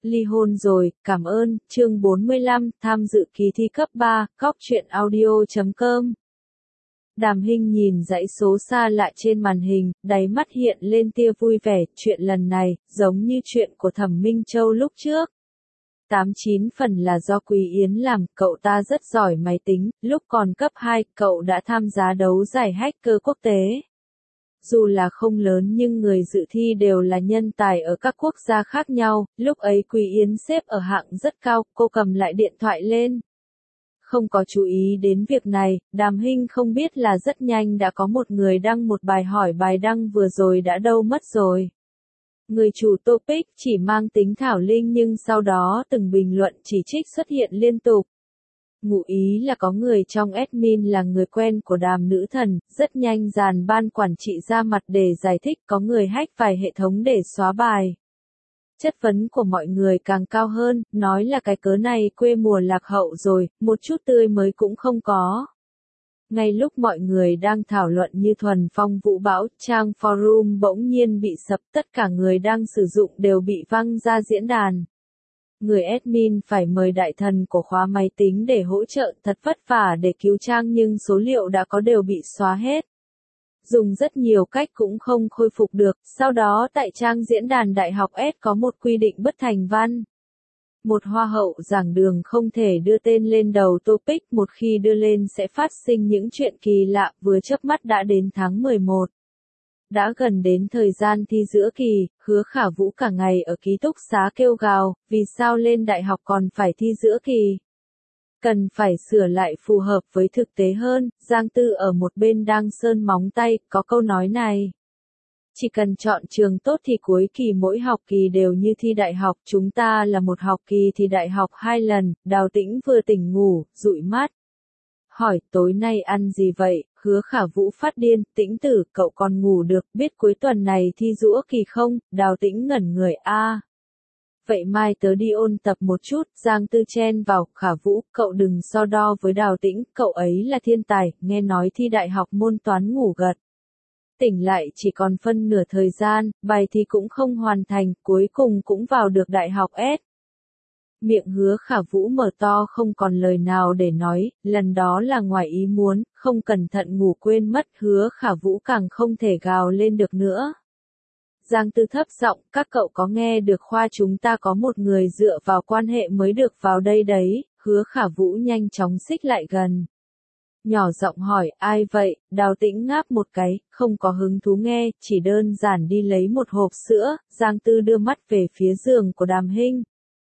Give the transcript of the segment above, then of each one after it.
Ly hôn rồi, cảm ơn, chương 45, tham dự kỳ thi cấp 3, Cóc truyện audio.com. Đàm Hinh nhìn dãy số xa lạ trên màn hình, đáy mắt hiện lên tia vui vẻ, chuyện lần này, giống như chuyện của Thẩm Minh Châu lúc trước. 89 phần là do Quý Yến làm, cậu ta rất giỏi máy tính, lúc còn cấp 2, cậu đã tham gia đấu giải hacker quốc tế. Dù là không lớn nhưng người dự thi đều là nhân tài ở các quốc gia khác nhau, lúc ấy Quý Yến xếp ở hạng rất cao, cô cầm lại điện thoại lên. Không có chú ý đến việc này, Đàm Hinh không biết là rất nhanh đã có một người đăng một bài hỏi bài đăng vừa rồi đã đâu mất rồi. Người chủ topic chỉ mang tính thảo linh nhưng sau đó từng bình luận chỉ trích xuất hiện liên tục. Ngụ ý là có người trong admin là người quen của Đàm nữ thần, rất nhanh dàn ban quản trị ra mặt để giải thích, có người hack vài hệ thống để xóa bài. Chất vấn của mọi người càng cao hơn, nói là cái cớ này quê mùa lạc hậu rồi, một chút tươi mới cũng không có. Ngay lúc mọi người đang thảo luận như thuần phong vũ bão, trang forum bỗng nhiên bị sập, tất cả người đang sử dụng đều bị văng ra diễn đàn. Người admin phải mời đại thần của khóa máy tính để hỗ trợ, thật vất vả để cứu trang nhưng số liệu đã có đều bị xóa hết. Dùng rất nhiều cách cũng không khôi phục được, sau đó tại trang diễn đàn Đại học S có một quy định bất thành văn. Một hoa hậu giảng đường không thể đưa tên lên đầu topic, một khi đưa lên sẽ phát sinh những chuyện kỳ lạ, vừa chớp mắt đã đến tháng 11. Đã gần đến thời gian thi giữa kỳ, Hứa Khả Vũ cả ngày ở ký túc xá kêu gào, vì sao lên đại học còn phải thi giữa kỳ. Cần phải sửa lại phù hợp với thực tế hơn, Giang Tư ở một bên đang sơn móng tay, có câu nói này. Chỉ cần chọn trường tốt thì cuối kỳ mỗi học kỳ đều như thi đại học, chúng ta là một học kỳ thì đại học 2 lần, Đào Tĩnh vừa tỉnh ngủ, dụi mắt. Hỏi, tối nay ăn gì vậy? Hứa Khả Vũ phát điên, Tĩnh tử, cậu còn ngủ được, biết cuối tuần này thi giũa kỳ không? Đào Tĩnh ngẩn người, vậy mai tớ đi ôn tập một chút, Giang Tư chen vào, Khả Vũ, cậu đừng so đo với Đào Tĩnh, cậu ấy là thiên tài, nghe nói thi đại học môn toán ngủ gật. Tỉnh lại chỉ còn phân nửa thời gian, bài thi cũng không hoàn thành, cuối cùng cũng vào được đại học S. Miệng Hứa Khả Vũ mở to không còn lời nào để nói, lần đó là ngoài ý muốn, không cẩn thận ngủ quên mất, Hứa Khả Vũ càng không thể gào lên được nữa. Giang Tư thấp giọng, các cậu có nghe được khoa chúng ta có một người dựa vào quan hệ mới được vào đây đấy, Hứa Khả Vũ nhanh chóng xích lại gần. Nhỏ giọng hỏi, ai vậy? Đào Tĩnh ngáp một cái, không có hứng thú nghe, chỉ đơn giản đi lấy một hộp sữa, Giang Tư đưa mắt về phía giường của Đàm Hinh.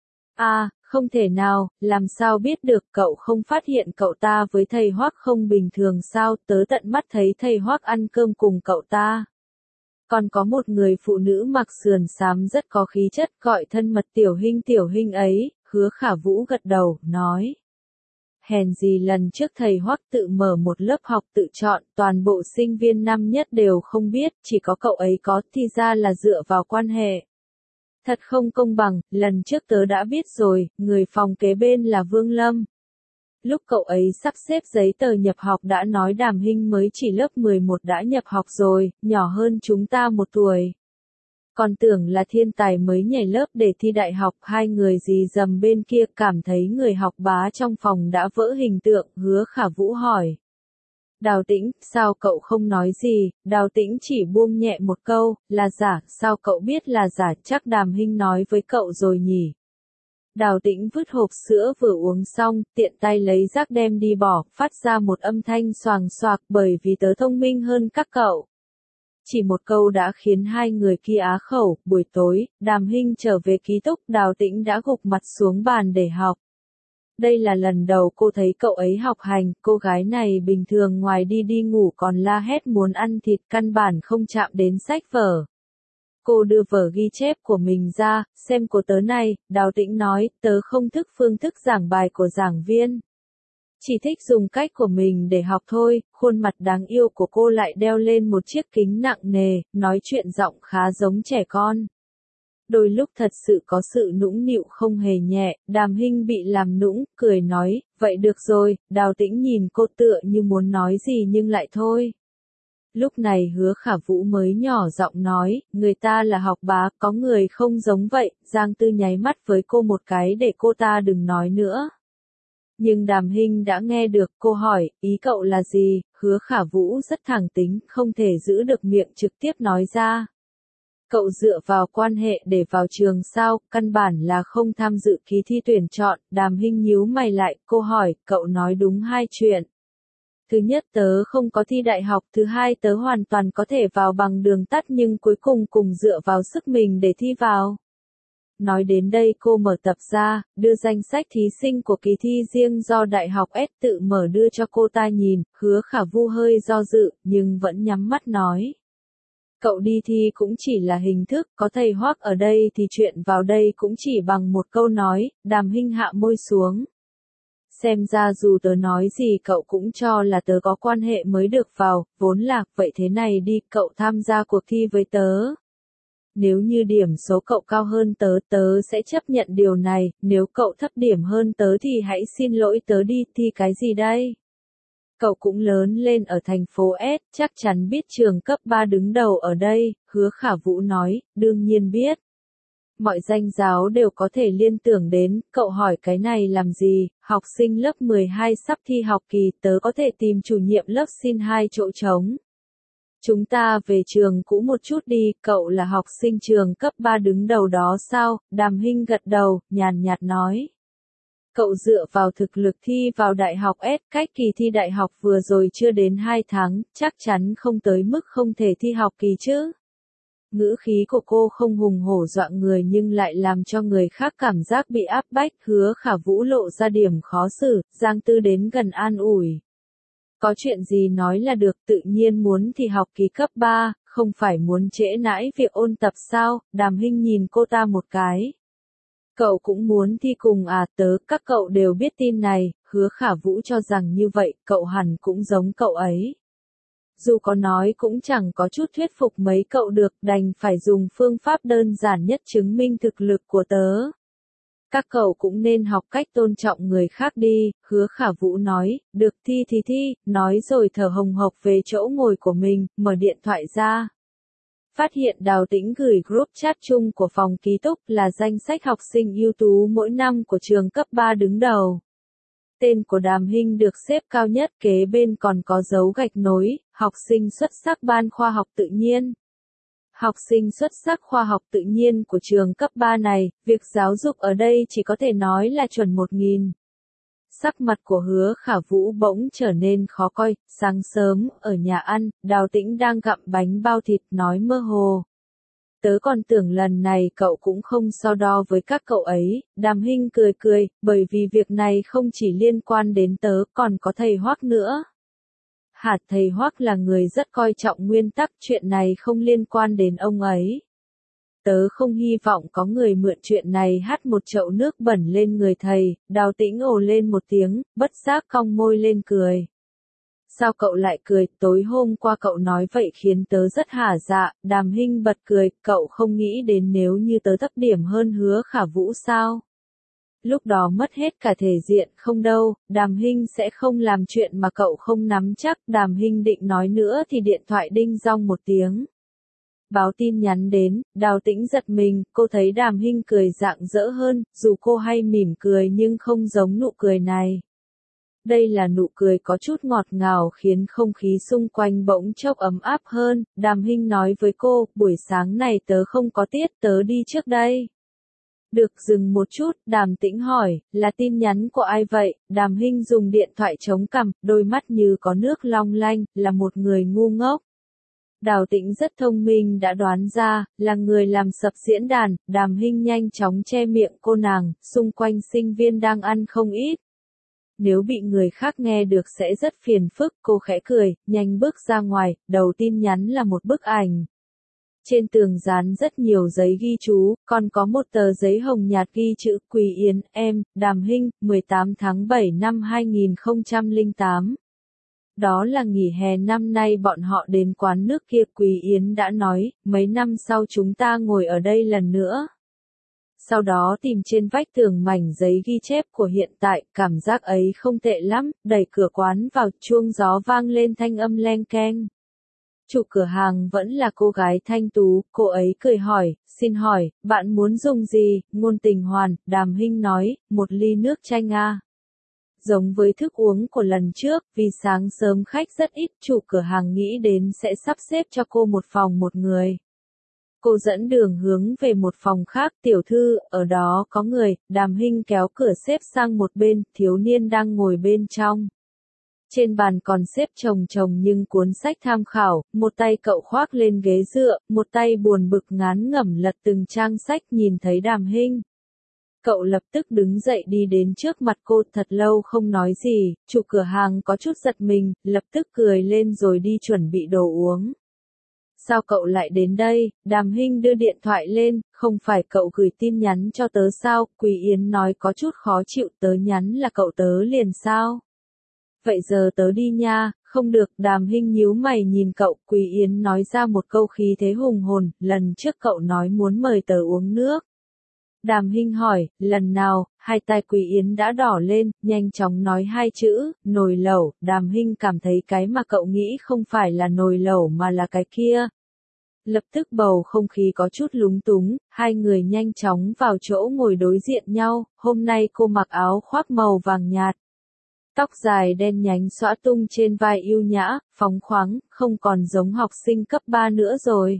Không thể nào, làm sao biết được, cậu không phát hiện cậu ta với thầy Hoắc không bình thường sao, tớ tận mắt thấy thầy Hoắc ăn cơm cùng cậu ta. Còn có một người phụ nữ mặc sườn xám rất có khí chất, gọi thân mật Tiểu Hinh ấy, Hứa Khả Vũ gật đầu, nói. Hèn gì lần trước thầy Hoắc tự mở một lớp học tự chọn, toàn bộ sinh viên năm nhất đều không biết, chỉ có cậu ấy có, thì ra là dựa vào quan hệ. Thật không công bằng, lần trước tớ đã biết rồi, người phòng kế bên là Vương Lâm. Lúc cậu ấy sắp xếp giấy tờ nhập học đã nói Đàm Hinh mới chỉ lớp 11 đã nhập học rồi, nhỏ hơn chúng ta 1 tuổi. Còn tưởng là thiên tài mới nhảy lớp để thi đại học, hai người dì dầm bên kia cảm thấy người học bá trong phòng đã vỡ hình tượng, Hứa Khả Vũ hỏi. Đào Tĩnh, sao cậu không nói gì? Đào Tĩnh chỉ buông nhẹ một câu, là giả, sao cậu biết là giả, chắc Đàm Hinh nói với cậu rồi nhỉ? Đào Tĩnh vứt hộp sữa vừa uống xong, tiện tay lấy rác đem đi bỏ, phát ra một âm thanh xoàng xoạc bởi vì tớ thông minh hơn các cậu. Chỉ một câu đã khiến hai người kia á khẩu, buổi tối, Đàm Hinh trở về ký túc, Đào Tĩnh đã gục mặt xuống bàn để học. Đây là lần đầu cô thấy cậu ấy học hành, cô gái này bình thường ngoài đi ngủ còn la hét muốn ăn thịt, căn bản không chạm đến sách vở. Cô đưa vở ghi chép của mình ra, xem của tớ này, Đào Tĩnh nói, tớ không thích phương thức giảng bài của giảng viên. Chỉ thích dùng cách của mình để học thôi, khuôn mặt đáng yêu của cô lại đeo lên một chiếc kính nặng nề, nói chuyện giọng khá giống trẻ con. Đôi lúc thật sự có sự nũng nịu không hề nhẹ, Đàm Hinh bị làm nũng, cười nói, vậy được rồi, Đào Tĩnh nhìn cô tựa như muốn nói gì nhưng lại thôi. Lúc này Hứa Khả Vũ mới nhỏ giọng nói, người ta là học bá, có người không giống vậy, Giang Tư nháy mắt với cô một cái để cô ta đừng nói nữa. Nhưng Đàm Hinh đã nghe được, cô hỏi, ý cậu là gì? Hứa Khả Vũ rất thẳng tính, không thể giữ được miệng trực tiếp nói ra. Cậu dựa vào quan hệ để vào trường sao, căn bản là không tham dự kỳ thi tuyển chọn. Đàm Hinh nhíu mày lại, cô hỏi, cậu nói đúng hai chuyện. Thứ nhất tớ không có thi đại học, thứ hai tớ hoàn toàn có thể vào bằng đường tắt nhưng cuối cùng cùng dựa vào sức mình để thi vào. Nói đến đây cô mở tập ra, đưa danh sách thí sinh của kỳ thi riêng do Đại học S tự mở đưa cho cô ta nhìn. Hứa Khả Vu hơi do dự, nhưng vẫn nhắm mắt nói. Cậu đi thi cũng chỉ là hình thức, có thầy Hoắc ở đây thì chuyện vào đây cũng chỉ bằng một câu nói. Đàm Hinh hạ môi xuống. Xem ra dù tớ nói gì cậu cũng cho là tớ có quan hệ mới được vào, vốn lạc vậy thế này đi, cậu tham gia cuộc thi với tớ. Nếu như điểm số cậu cao hơn tớ, tớ sẽ chấp nhận điều này, nếu cậu thấp điểm hơn tớ thì hãy xin lỗi tớ đi, thi cái gì đây? Cậu cũng lớn lên ở thành phố S, chắc chắn biết trường cấp 3 đứng đầu ở đây, Hứa Khả Vũ nói, đương nhiên biết. Mọi danh giáo đều có thể liên tưởng đến, cậu hỏi cái này làm gì, học sinh lớp 12 sắp thi học kỳ, tớ có thể tìm chủ nhiệm lớp xin 2 chỗ trống. Chúng ta về trường cũ một chút đi, cậu là học sinh trường cấp 3 đứng đầu đó sao? Đàm Hinh gật đầu, nhàn nhạt nói. Cậu dựa vào thực lực thi vào đại học S, cách kỳ thi đại học vừa rồi chưa đến 2 tháng, chắc chắn không tới mức không thể thi học kỳ chứ. Ngữ khí của cô không hùng hổ dọa người nhưng lại làm cho người khác cảm giác bị áp bách. Hứa Khả Vũ lộ ra điểm khó xử, Giang Tư đến gần an ủi. Có chuyện gì nói là được, tự nhiên muốn thì học kỳ cấp 3, không phải muốn trễ nãi việc ôn tập sao? Đàm Hinh nhìn cô ta một cái. Cậu cũng muốn thi cùng à? Các cậu đều biết tin này. Hứa Khả Vũ cho rằng như vậy, cậu hẳn cũng giống cậu ấy. Dù có nói cũng chẳng có chút thuyết phục mấy cậu được, đành phải dùng phương pháp đơn giản nhất chứng minh thực lực của tớ. Các cậu cũng nên học cách tôn trọng người khác đi, Hứa Khả Vũ nói, được thi thì thi, nói rồi thở hồng hộc về chỗ ngồi của mình, mở điện thoại ra. Phát hiện Đào Tĩnh gửi group chat chung của phòng ký túc là danh sách học sinh ưu tú mỗi năm của trường cấp 3 đứng đầu. Tên của Đàm Hinh được xếp cao nhất, kế bên còn có dấu gạch nối, học sinh xuất sắc ban khoa học tự nhiên. Học sinh xuất sắc khoa học tự nhiên của trường cấp 3 này, việc giáo dục ở đây chỉ có thể nói là chuẩn 1000. Sắc mặt của Hứa Khả Vũ bỗng trở nên khó coi, sáng sớm, ở nhà ăn, Đào Tĩnh đang gặm bánh bao thịt nói mơ hồ. Tớ còn tưởng lần này cậu cũng không so đo với các cậu ấy. Đàm Hinh cười cười, bởi vì việc này không chỉ liên quan đến tớ, còn có thầy Hoắc nữa. Hạt thầy Hoắc là người rất coi trọng nguyên tắc, chuyện này không liên quan đến ông ấy. Tớ không hy vọng có người mượn chuyện này hắt một chậu nước bẩn lên người thầy. Đào Tĩnh ồ lên một tiếng, bất giác cong môi lên cười. Sao cậu lại cười, tối hôm qua cậu nói vậy khiến tớ rất hả dạ. Đàm Hinh bật cười, cậu không nghĩ đến nếu như tớ thấp điểm hơn Hứa Khả Vũ sao? Lúc đó mất hết cả thể diện, không đâu, Đàm Hinh sẽ không làm chuyện mà cậu không nắm chắc. Đàm Hinh định nói nữa thì điện thoại đinh dong một tiếng. Báo tin nhắn đến, Đào Tĩnh giật mình, cô thấy Đàm Hinh cười rạng rỡ hơn, dù cô hay mỉm cười nhưng không giống nụ cười này. Đây là nụ cười có chút ngọt ngào khiến không khí xung quanh bỗng chốc ấm áp hơn. Đàm Hinh nói với cô, buổi sáng này tớ không có tiết, tớ đi trước đây. Được, dừng một chút, Đàm Tĩnh hỏi, là tin nhắn của ai vậy? Đàm Hinh dùng điện thoại chống cằm, đôi mắt như có nước long lanh, là một người ngu ngốc. Đào Tĩnh rất thông minh đã đoán ra, là người làm sập diễn đàn. Đàm Hinh nhanh chóng che miệng cô nàng, xung quanh sinh viên đang ăn không ít. Nếu bị người khác nghe được sẽ rất phiền phức, cô khẽ cười, nhanh bước ra ngoài, đầu tin nhắn là một bức ảnh. Trên tường dán rất nhiều giấy ghi chú, còn có một tờ giấy hồng nhạt ghi chữ Quỳ Yến, em, Đàm Hinh, 18 tháng 7 năm 2008. Đó là nghỉ hè năm nay bọn họ đến quán nước kia. Quỳ Yến đã nói, mấy năm sau chúng ta ngồi ở đây lần nữa. Sau đó tìm trên vách tường mảnh giấy ghi chép của hiện tại, cảm giác ấy không tệ lắm, đẩy cửa quán vào, chuông gió vang lên thanh âm leng keng. Chủ cửa hàng vẫn là cô gái thanh tú, cô ấy cười hỏi, xin hỏi, bạn muốn dùng gì? Ngôn Tình Hoàn, Đàm Hinh nói, một ly nước chanh a. Giống với thức uống của lần trước, vì sáng sớm khách rất ít, chủ cửa hàng nghĩ đến sẽ sắp xếp cho cô một phòng một người. Cô dẫn đường hướng về một phòng khác, tiểu thư, ở đó có người. Đàm Hinh kéo cửa xếp sang một bên, thiếu niên đang ngồi bên trong. Trên bàn còn xếp chồng nhưng cuốn sách tham khảo, một tay cậu khoác lên ghế dựa, một tay buồn bực ngán ngẩm lật từng trang sách. Nhìn thấy Đàm Hinh, cậu lập tức đứng dậy đi đến trước mặt cô, thật lâu không nói gì. Chủ cửa hàng có chút giật mình, lập tức cười lên rồi đi chuẩn bị đồ uống. Sao cậu lại đến đây? Đàm Hinh đưa điện thoại lên, không phải cậu gửi tin nhắn cho tớ sao? Quý Yến nói có chút khó chịu, tớ nhắn là cậu tớ liền sao? Vậy giờ tớ đi nha. Không được. Đàm Hinh nhíu mày nhìn cậu. Quý Yến nói ra một câu khí thế hùng hồn, lần trước cậu nói muốn mời tớ uống nước. Đàm Hinh hỏi, lần nào? Hai tay Quý Yến đã đỏ lên, nhanh chóng nói hai chữ, nồi lẩu. Đàm Hinh cảm thấy cái mà cậu nghĩ không phải là nồi lẩu mà là cái kia. Lập tức bầu không khí có chút lúng túng, hai người nhanh chóng vào chỗ ngồi đối diện nhau. Hôm nay cô mặc áo khoác màu vàng nhạt. Tóc dài đen nhánh xõa tung trên vai yêu nhã, phóng khoáng, không còn giống học sinh cấp 3 nữa rồi.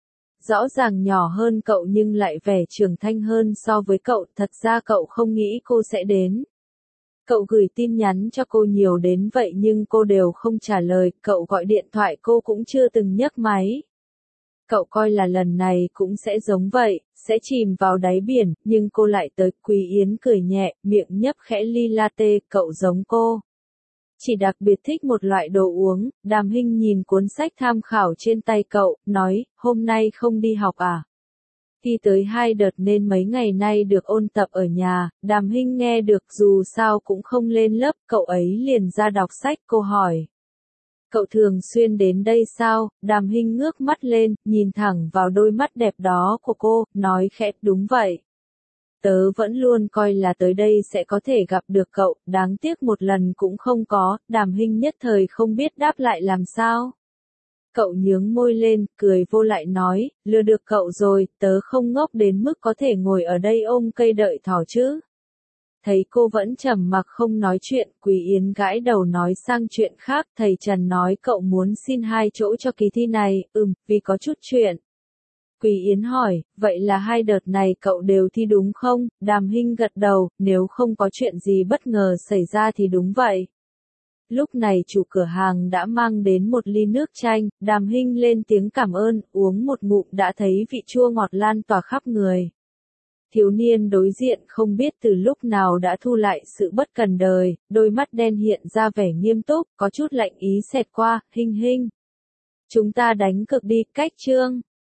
Rõ ràng nhỏ hơn cậu nhưng lại vẻ trưởng thành hơn so với cậu, thật ra cậu không nghĩ cô sẽ đến. Cậu gửi tin nhắn cho cô nhiều đến vậy nhưng cô đều không trả lời, cậu gọi điện thoại cô cũng chưa từng nhấc máy. Cậu coi là lần này cũng sẽ giống vậy, sẽ chìm vào đáy biển, nhưng cô lại tới. Quý Yến cười nhẹ, miệng nhấp khẽ ly latte, cậu giống cô. Chỉ đặc biệt thích một loại đồ uống. Đàm Hinh nhìn cuốn sách tham khảo trên tay cậu, nói, hôm nay không đi học à? Thi tới 2 đợt nên mấy ngày nay được ôn tập ở nhà. Đàm Hinh nghe được, dù sao cũng không lên lớp, cậu ấy liền ra đọc sách. Cô hỏi, cậu thường xuyên đến đây sao? Đàm Hinh ngước mắt lên, nhìn thẳng vào đôi mắt đẹp đó của cô, nói khẽ, đúng vậy. Tớ vẫn luôn coi là tới đây sẽ có thể gặp được cậu, đáng tiếc một lần cũng không có. Đàm Hinh nhất thời không biết đáp lại làm sao. Cậu nhướng môi lên, cười vô lại nói, lừa được cậu rồi, tớ không ngốc đến mức có thể ngồi ở đây ôm cây đợi thỏ chứ. Thấy cô vẫn trầm mặc không nói chuyện, Quý Yến gãi đầu nói sang chuyện khác. Thầy Trần nói cậu muốn xin 2 chỗ cho kỳ thi này. Vì có chút chuyện. Quý Yến hỏi, vậy là 2 đợt này cậu đều thi đúng không? Đàm Hinh gật đầu, nếu không có chuyện gì bất ngờ xảy ra thì đúng vậy. Lúc này chủ cửa hàng đã mang đến một ly nước chanh. Đàm Hinh lên tiếng cảm ơn, uống một ngụm đã thấy vị chua ngọt lan tỏa khắp người. Thiếu niên đối diện không biết từ lúc nào đã thu lại sự bất cần đời, đôi mắt đen hiện ra vẻ nghiêm túc, có chút lạnh ý xẹt qua. Hinh Hinh, chúng ta đánh cược đi. Cách chương